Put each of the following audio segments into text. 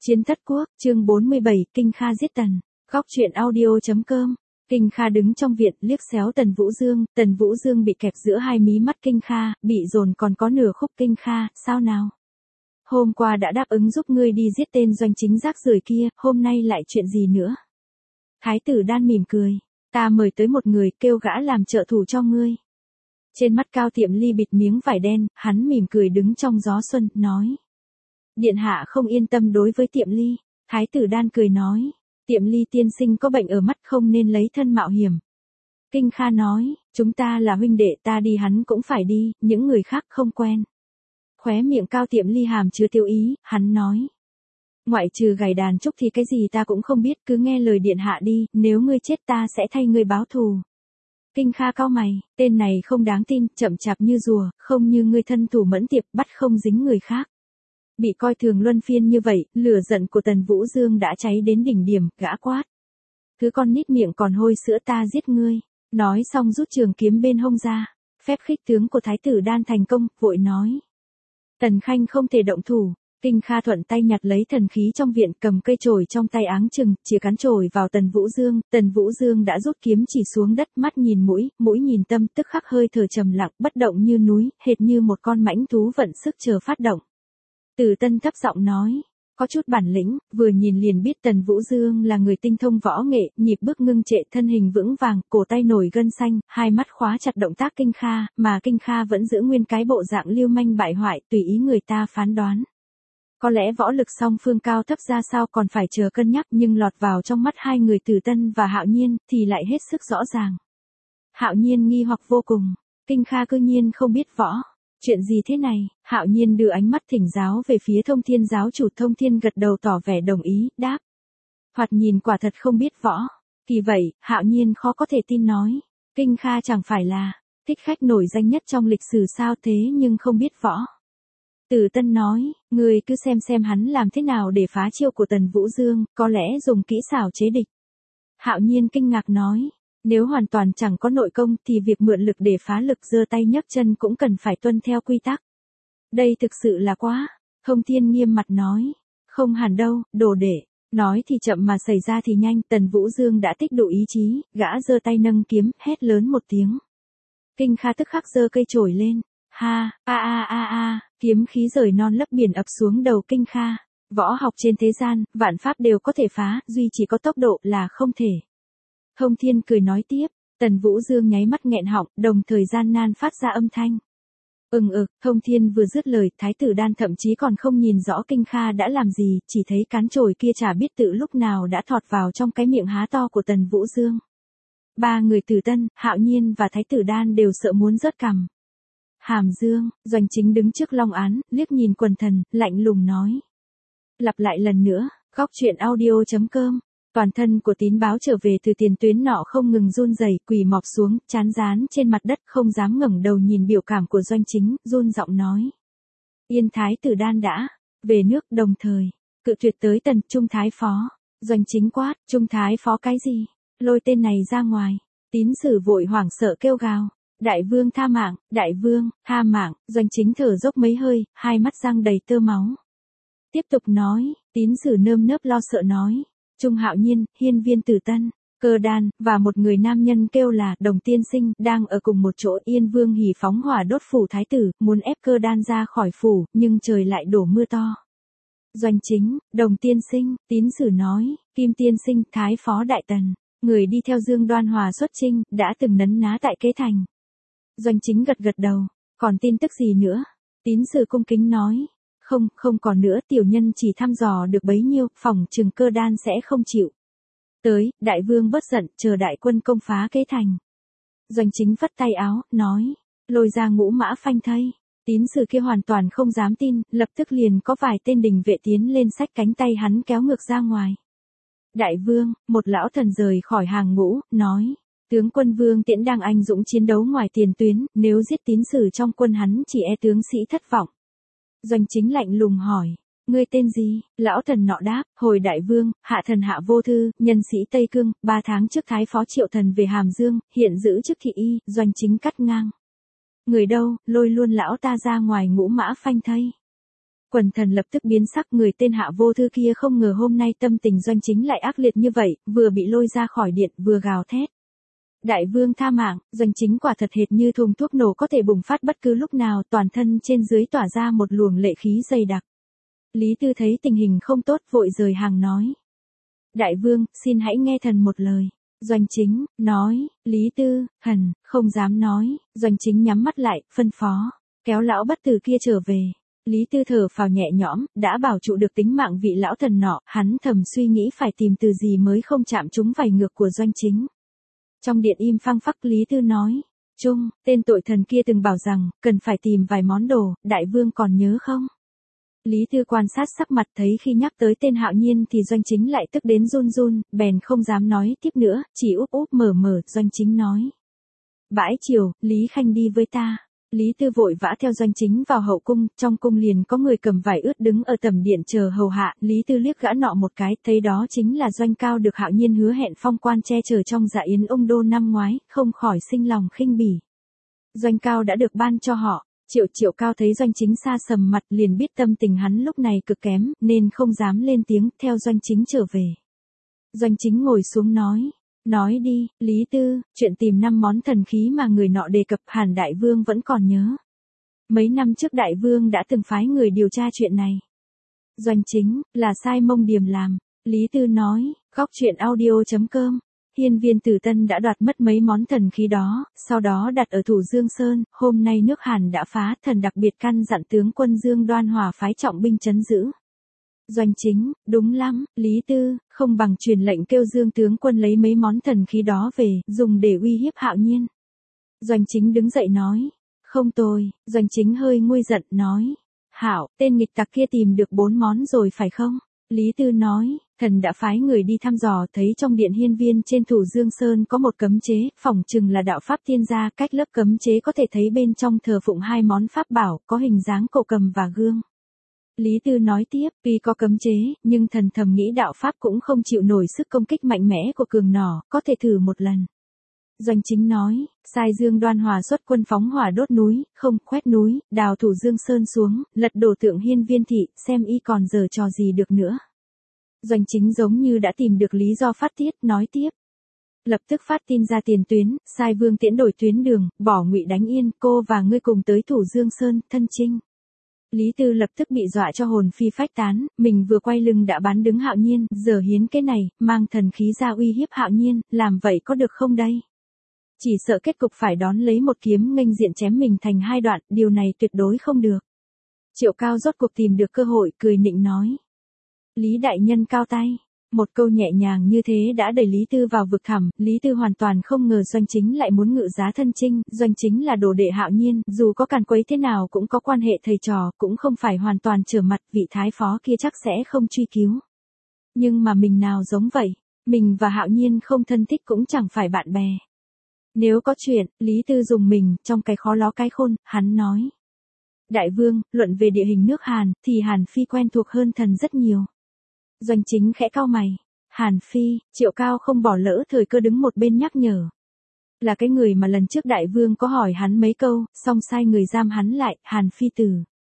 Chiến thất quốc, chương 47, Kinh Kha giết Tần. Góc truyện audio.com. Kinh Kha đứng trong viện liếc xéo Tần Vũ Dương bị kẹp giữa hai mí mắt Kinh Kha, bị dồn còn có nửa khúc. Kinh Kha, sao nào? Hôm qua đã đáp ứng giúp ngươi đi giết tên doanh chính rác rưởi kia, hôm nay lại chuyện gì nữa? Thái tử Đan mỉm cười, ta mời tới một người kêu gã làm trợ thủ cho ngươi. Trên mắt Cao Tiệm Ly bịt miếng vải đen, hắn mỉm cười đứng trong gió xuân, nói. Điện hạ không yên tâm đối với Tiệm Ly. Thái tử Đan cười nói, Tiệm Ly tiên sinh có bệnh ở mắt không nên lấy thân mạo hiểm. Kinh Kha nói, chúng ta là huynh đệ, ta đi hắn cũng phải đi, những người khác không quen. Khóe miệng Cao Tiệm Ly hàm chứa tiêu ý, hắn nói. Ngoại trừ gảy đàn trúc thì cái gì ta cũng không biết, cứ nghe lời điện hạ đi, nếu ngươi chết ta sẽ thay ngươi báo thù. Kinh Kha cau mày, tên này không đáng tin, chậm chạp như rùa, không như ngươi thân thủ mẫn tiệp, bắt không dính người khác. Bị coi thường luân phiên như vậy, lửa giận của Tần Vũ Dương đã cháy đến đỉnh điểm, gã quát. Thứ con nít miệng còn hôi sữa, ta giết ngươi. Nói xong rút trường kiếm bên hông ra. Phép khích tướng của Thái tử Đan thành công, vội nói. Tần Khanh không thể động thủ. Kinh Kha thuận tay nhặt lấy thần khí trong viện, cầm cây chổi trong tay áng chừng, chỉ cán chổi vào Tần Vũ Dương đã rút kiếm chỉ xuống đất, mắt nhìn mũi nhìn tâm, tức khắc hơi thở trầm lặng, bất động như núi, hệt như một con mãnh thú vận sức chờ phát động. Từ Tân thấp giọng nói, có chút bản lĩnh, vừa nhìn liền biết Tần Vũ Dương là người tinh thông võ nghệ, nhịp bước ngưng trệ, thân hình vững vàng, cổ tay nổi gân xanh, hai mắt khóa chặt động tác Kinh Kha, mà Kinh Kha vẫn giữ nguyên cái bộ dạng lưu manh bại hoại, tùy ý người ta phán đoán. Có lẽ võ lực song phương cao thấp ra sao còn phải chờ cân nhắc, nhưng lọt vào trong mắt hai người Từ Tân và Hạo Nhiên thì lại hết sức rõ ràng. Hạo Nhiên nghi hoặc vô cùng, Kinh Kha cư nhiên không biết võ. Chuyện gì thế này? Hạo Nhiên đưa ánh mắt thỉnh giáo về phía Thông Thiên giáo chủ. Thông Thiên gật đầu tỏ vẻ đồng ý, đáp. Thoạt nhìn quả thật không biết võ. Kỳ vậy, Hạo Nhiên khó có thể tin nói. Kinh Kha chẳng phải là thích khách nổi danh nhất trong lịch sử sao thế nhưng không biết võ. Từ Tân nói, người cứ xem hắn làm thế nào để phá chiêu của Tần Vũ Dương, có lẽ dùng kỹ xảo chế địch. Hạo Nhiên kinh ngạc nói. Nếu hoàn toàn chẳng có nội công thì việc mượn lực để phá lực giơ tay nhấc chân cũng cần phải tuân theo quy tắc. Đây thực sự là quá. Thông Thiên nghiêm mặt nói. Không hẳn đâu, đồ đệ. Nói thì chậm mà xảy ra thì nhanh. Tần Vũ Dương đã tích đủ ý chí, gã giơ tay nâng kiếm, hét lớn một tiếng. Kinh Kha tức khắc giơ cây chổi lên. Ha, kiếm khí rời non lấp biển ập xuống đầu Kinh Kha. Võ học trên thế gian, vạn pháp đều có thể phá, duy chỉ có tốc độ là không thể. Thông Thiên cười nói tiếp, Tần Vũ Dương nháy mắt nghẹn họng, đồng thời gian nan phát ra âm thanh. Thông Thiên vừa dứt lời, Thái tử Đan thậm chí còn không nhìn rõ Kinh Kha đã làm gì, chỉ thấy cán chổi kia chả biết tự lúc nào đã thọt vào trong cái miệng há to của Tần Vũ Dương. Ba người Từ Tân, Hạo Nhiên và Thái tử Đan đều sợ muốn rớt cằm. Hàm Dương, Doanh Chính đứng trước long án, liếc nhìn quần thần, lạnh lùng nói. Lặp lại lần nữa, góc truyện audio.com. Toàn thân của Tín báo trở về từ tiền tuyến nọ không ngừng run rẩy, quỳ mọp xuống, chán rán trên mặt đất, không dám ngẩng đầu nhìn biểu cảm của Doanh Chính, run giọng nói. Yên Thái tử Đan đã về nước, đồng thời cự tuyệt tới Tần Trung Thái Phó. Doanh Chính quát, Trung Thái Phó cái gì? Lôi tên này ra ngoài. Tín sử vội hoảng sợ kêu gào. Đại vương tha mạng, đại vương, tha mạng. Doanh Chính thở dốc mấy hơi, hai mắt răng đầy tơ máu. Tiếp tục nói, Tín sử nơm nớp lo sợ nói. Trung Hạo Nhiên, hiên viên Từ Tân, Cơ Đan, và một người nam nhân kêu là Đồng Tiên Sinh, đang ở cùng một chỗ. Yên Vương hỉ phóng hỏa đốt phủ thái tử, muốn ép Cơ Đan ra khỏi phủ, nhưng trời lại đổ mưa to. Doanh Chính, Đồng Tiên Sinh, Tín sử nói, Kim Tiên Sinh, Thái Phó Đại Tần, người đi theo Dương Đoan Hòa xuất chinh, đã từng nấn ná tại Kế Thành. Doanh Chính gật đầu, còn tin tức gì nữa? Tín sử cung kính nói. Không còn nữa, tiểu nhân chỉ thăm dò được bấy nhiêu, phỏng chừng Cơ Đan sẽ không chịu. Tới, đại vương bất giận, chờ đại quân công phá Kế Thành. Doanh Chính phất tay áo, nói, lôi ra Ngũ Mã Phanh thây. Tín sử kia hoàn toàn không dám tin, lập tức liền có vài tên đình vệ tiến lên xách cánh tay hắn kéo ngược ra ngoài. Đại vương, một lão thần rời khỏi hàng ngũ, nói, tướng quân Vương Tiễn đang anh dũng chiến đấu ngoài tiền tuyến, nếu giết tín sử trong quân hắn chỉ e tướng sĩ thất vọng. Doanh Chính lạnh lùng hỏi, ngươi tên gì? Lão thần nọ đáp, hồi đại vương, hạ thần Hạ Vô Thư, nhân sĩ Tây Cương, 3 tháng trước Thái Phó triệu thần về Hàm Dương, hiện giữ chức thị y. Doanh Chính cắt ngang. Người đâu, lôi luôn lão ta ra ngoài Ngũ Mã Phanh thây. Quần thần lập tức biến sắc, người tên Hạ Vô Thư kia không ngờ hôm nay tâm tình Doanh Chính lại ác liệt như vậy, vừa bị lôi ra khỏi điện vừa gào thét. Đại vương tha mạng, Doanh Chính quả thật hệt như thùng thuốc nổ có thể bùng phát bất cứ lúc nào, toàn thân trên dưới tỏa ra một luồng lệ khí dày đặc. Lý Tư thấy tình hình không tốt vội rời hàng nói. Đại vương, xin hãy nghe thần một lời. Doanh Chính, nói, Lý Tư, thần, không dám nói. Doanh Chính nhắm mắt lại, phân phó, kéo lão bất tử kia trở về. Lý Tư thở phào nhẹ nhõm, đã bảo trụ được tính mạng vị lão thần nọ, hắn thầm suy nghĩ phải tìm từ gì mới không chạm trúng vảy ngược của Doanh Chính. Trong điện im phăng phắc, Lý Tư nói, Trung, tên tội thần kia từng bảo rằng, cần phải tìm vài món đồ, đại vương còn nhớ không? Lý Tư quan sát sắc mặt, thấy khi nhắc tới tên Hạo Nhiên thì Doanh Chính lại tức đến run run, bèn không dám nói tiếp nữa, chỉ úp úp mở mở. Doanh Chính nói. Bãi chiều, Lý Khanh đi với ta. Lý Tư vội vã theo Doanh Chính vào hậu cung, trong cung liền có người cầm vải ướt đứng ở tầm điện chờ hầu hạ. Lý Tư liếc gã nọ một cái, thấy đó chính là Doanh Cao được Hạo Nhiên hứa hẹn phong quan che chở trong dạ yến ông đô năm ngoái, không khỏi sinh lòng khinh bỉ. Doanh Cao đã được ban cho họ. Triệu Cao thấy Doanh Chính xa sầm mặt liền biết tâm tình hắn lúc này cực kém, nên không dám lên tiếng, theo Doanh Chính trở về. Doanh Chính ngồi xuống nói đi, Lý Tư, chuyện tìm 5 món thần khí mà người nọ đề cập hẳn đại vương vẫn còn nhớ. Mấy năm trước đại vương đã từng phái người điều tra chuyện này. Doanh Chính, là sai Mông Điềm làm. Lý Tư nói, goctruyện.audio.com. Hiên Viên Tử Tân đã đoạt mất mấy món thần khí đó, sau đó đặt ở Thủ Dương Sơn, hôm nay nước Hàn đã phá, thần đặc biệt căn dặn tướng quân Dương Đoan Hòa phái trọng binh trấn giữ. Doanh Chính, đúng lắm, Lý Tư, không bằng truyền lệnh kêu Dương tướng quân lấy mấy món thần khí đó về, dùng để uy hiếp Hạo Nhiên. Doanh Chính đứng dậy nói, không tôi. Doanh Chính hơi nguôi giận nói, hảo, tên nghịch tặc kia tìm được 4 món rồi phải không? Lý Tư nói, thần đã phái người đi thăm dò, thấy trong điện hiên viên trên Thủ Dương Sơn có một cấm chế, phỏng chừng là đạo pháp tiên gia, cách lớp cấm chế có thể thấy bên trong thờ phụng 2 món pháp bảo, có hình dáng cổ cầm và gương. Lý Tư nói tiếp, tuy có cấm chế, nhưng thần thầm nghĩ đạo pháp cũng không chịu nổi sức công kích mạnh mẽ của cường nỏ, có thể thử một lần. Doanh Chính nói, sai Dương Đoan Hòa xuất quân phóng hỏa đốt núi, không khoét núi, đào Thủ Dương Sơn xuống, lật đổ tượng hiên viên thị, xem y còn giở trò gì được nữa. Doanh Chính giống như đã tìm được lý do phát tiết, nói tiếp. Lập tức phát tin ra tiền tuyến, sai Vương Tiễn đổi tuyến đường, bỏ Ngụy Đánh Yên, cô và ngươi cùng tới Thủ Dương Sơn, thân chinh. Lý Tư lập tức bị dọa cho hồn phi phách tán, mình vừa quay lưng đã bán đứng Hạo Nhiên, giờ hiến cái này, mang thần khí ra uy hiếp Hạo Nhiên, làm vậy có được không đây? Chỉ sợ kết cục phải đón lấy một kiếm nghênh diện chém mình thành 2 đoạn, điều này tuyệt đối không được. Triệu Cao rốt cuộc tìm được cơ hội, cười nịnh nói. Lý đại nhân cao tay. Một câu nhẹ nhàng như thế đã đẩy Lý Tư vào vực thẳm, Lý Tư hoàn toàn không ngờ Doanh Chính lại muốn ngự giá thân chinh, Doanh Chính là đồ đệ Hạo Nhiên, dù có càn quấy thế nào cũng có quan hệ thầy trò, cũng không phải hoàn toàn trở mặt, vị thái phó kia chắc sẽ không truy cứu. Nhưng mà mình nào giống vậy, mình và Hạo Nhiên không thân thích cũng chẳng phải bạn bè. Nếu có chuyện, Lý Tư dùng mình, trong cái khó ló cái khôn, hắn nói. Đại vương, luận về địa hình nước Hàn, thì Hàn Phi quen thuộc hơn thần rất nhiều. Doanh Chính khẽ cau mày. Hàn Phi, Triệu Cao không bỏ lỡ thời cơ đứng một bên nhắc nhở. Là cái người mà lần trước đại vương có hỏi hắn mấy câu, xong sai người giam hắn lại, Hàn Phi tử.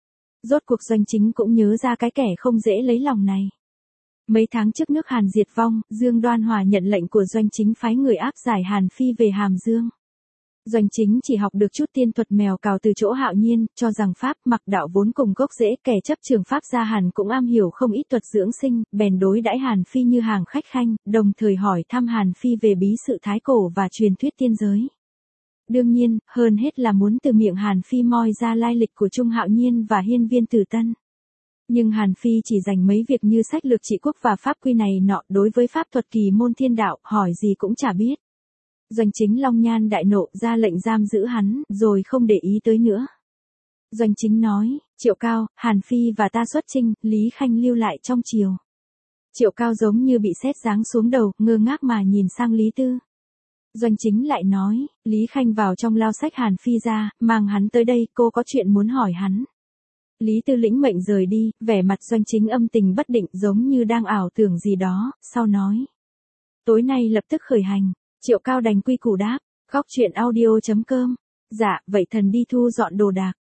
Rốt cuộc Doanh Chính cũng nhớ ra cái kẻ không dễ lấy lòng này. Mấy tháng trước nước Hàn diệt vong, Dương Đoan Hòa nhận lệnh của Doanh Chính phái người áp giải Hàn Phi về Hàm Dương. Doanh Chính chỉ học được chút tiên thuật mèo cào từ chỗ Hạo Nhiên, cho rằng pháp mặc đạo vốn cùng gốc rễ, kẻ chấp trường pháp gia Hàn cũng am hiểu không ít thuật dưỡng sinh, bèn đối đãi Hàn Phi như hàng khách khanh, đồng thời hỏi thăm Hàn Phi về bí sự thái cổ và truyền thuyết tiên giới. Đương nhiên, hơn hết là muốn từ miệng Hàn Phi moi ra lai lịch của Trung Hạo Nhiên và Hiên Viên Tử Tân. Nhưng Hàn Phi chỉ dành mấy việc như sách lược trị quốc và pháp quy này nọ, đối với pháp thuật kỳ môn thiên đạo, hỏi gì cũng chả biết. Doanh Chính long nhan đại nộ, ra lệnh giam giữ hắn, rồi không để ý tới nữa. Doanh Chính nói, Triệu Cao, Hàn Phi và ta xuất chinh, Lý Khanh lưu lại trong triều. Triệu Cao giống như bị sét giáng xuống đầu, ngơ ngác mà nhìn sang Lý Tư. Doanh Chính lại nói, Lý Khanh vào trong lao sách Hàn Phi ra, mang hắn tới đây, cô có chuyện muốn hỏi hắn. Lý Tư lĩnh mệnh rời đi, vẻ mặt Doanh Chính âm tình bất định giống như đang ảo tưởng gì đó, sau nói. Tối nay lập tức khởi hành. Triệu Cao đành quy củ đáp, goctruyện.audio.com. Dạ, vậy thần đi thu dọn đồ đạc.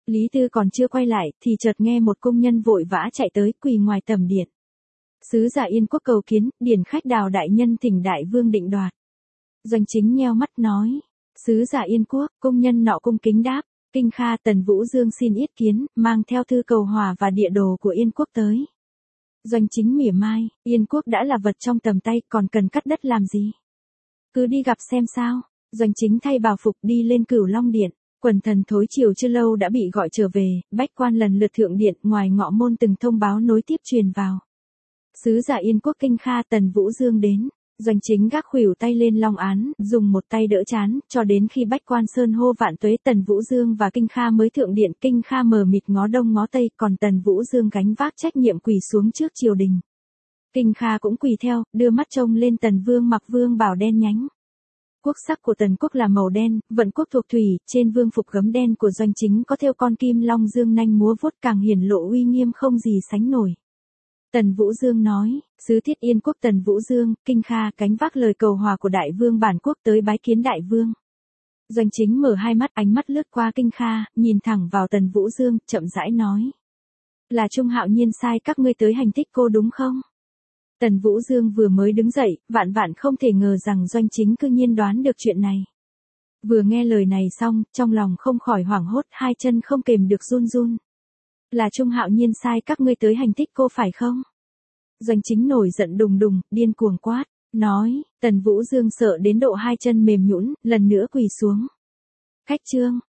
Lý Tư còn chưa quay lại, thì chợt nghe một công nhân vội vã chạy tới quỳ ngoài tầm điện. Sứ giả Yên Quốc cầu kiến, điển khách Đào đại nhân thỉnh đại vương định đoạt. Doanh Chính nheo mắt nói. Sứ giả Yên Quốc, công nhân nọ cung kính đáp. Kinh Kha Tần Vũ Dương xin yết kiến, mang theo thư cầu hòa và địa đồ của Yên Quốc tới. Doanh Chính mỉa mai, Yên Quốc đã là vật trong tầm tay, còn cần cắt đất làm gì? Cứ đi gặp xem sao. Doanh Chính thay bào phục đi lên Cửu Long Điện. Quần thần thối chiều chưa lâu đã bị gọi trở về, bách quan lần lượt thượng điện, ngoài ngọ môn từng thông báo nối tiếp truyền vào. Sứ giả Yên Quốc Kinh Kha Tần Vũ Dương đến. Doanh Chính gác khuỷu tay lên long án, dùng một tay đỡ chán, cho đến khi bách quan sơn hô vạn tuế Tần Vũ Dương và Kinh Kha mới thượng điện. Kinh Kha mờ mịt ngó đông ngó tây, còn Tần Vũ Dương gánh vác trách nhiệm quỳ xuống trước triều đình. Kinh Kha cũng quỳ theo, đưa mắt trông lên Tần Vương mặc vương bào đen nhánh. Quốc sắc của Tần Quốc là màu đen, vận quốc thuộc thủy, trên vương phục gấm đen của Doanh Chính có thêu con kim long dương nanh múa vuốt, càng hiển lộ uy nghiêm không gì sánh nổi. Tần Vũ Dương nói, sứ Thiết Yên Quốc Tần Vũ Dương, Kinh Kha cánh vác lời cầu hòa của đại vương bản quốc tới bái kiến đại vương. Doanh Chính mở hai mắt, ánh mắt lướt qua Kinh Kha, nhìn thẳng vào Tần Vũ Dương, chậm rãi nói. Là Trung Hạo Nhiên sai các ngươi tới hành thích cô đúng không? Tần Vũ Dương vừa mới đứng dậy, vạn vạn không thể ngờ rằng Doanh Chính cư nhiên đoán được chuyện này. Vừa nghe lời này xong, trong lòng không khỏi hoảng hốt, hai chân không kềm được run run. Là Trung Hạo Nhiên sai các ngươi tới hành thích cô phải không? Doanh Chính nổi giận đùng đùng, điên cuồng quát, nói. Tần Vũ Dương sợ đến độ hai chân mềm nhũn, lần nữa quỳ xuống. Khách trương,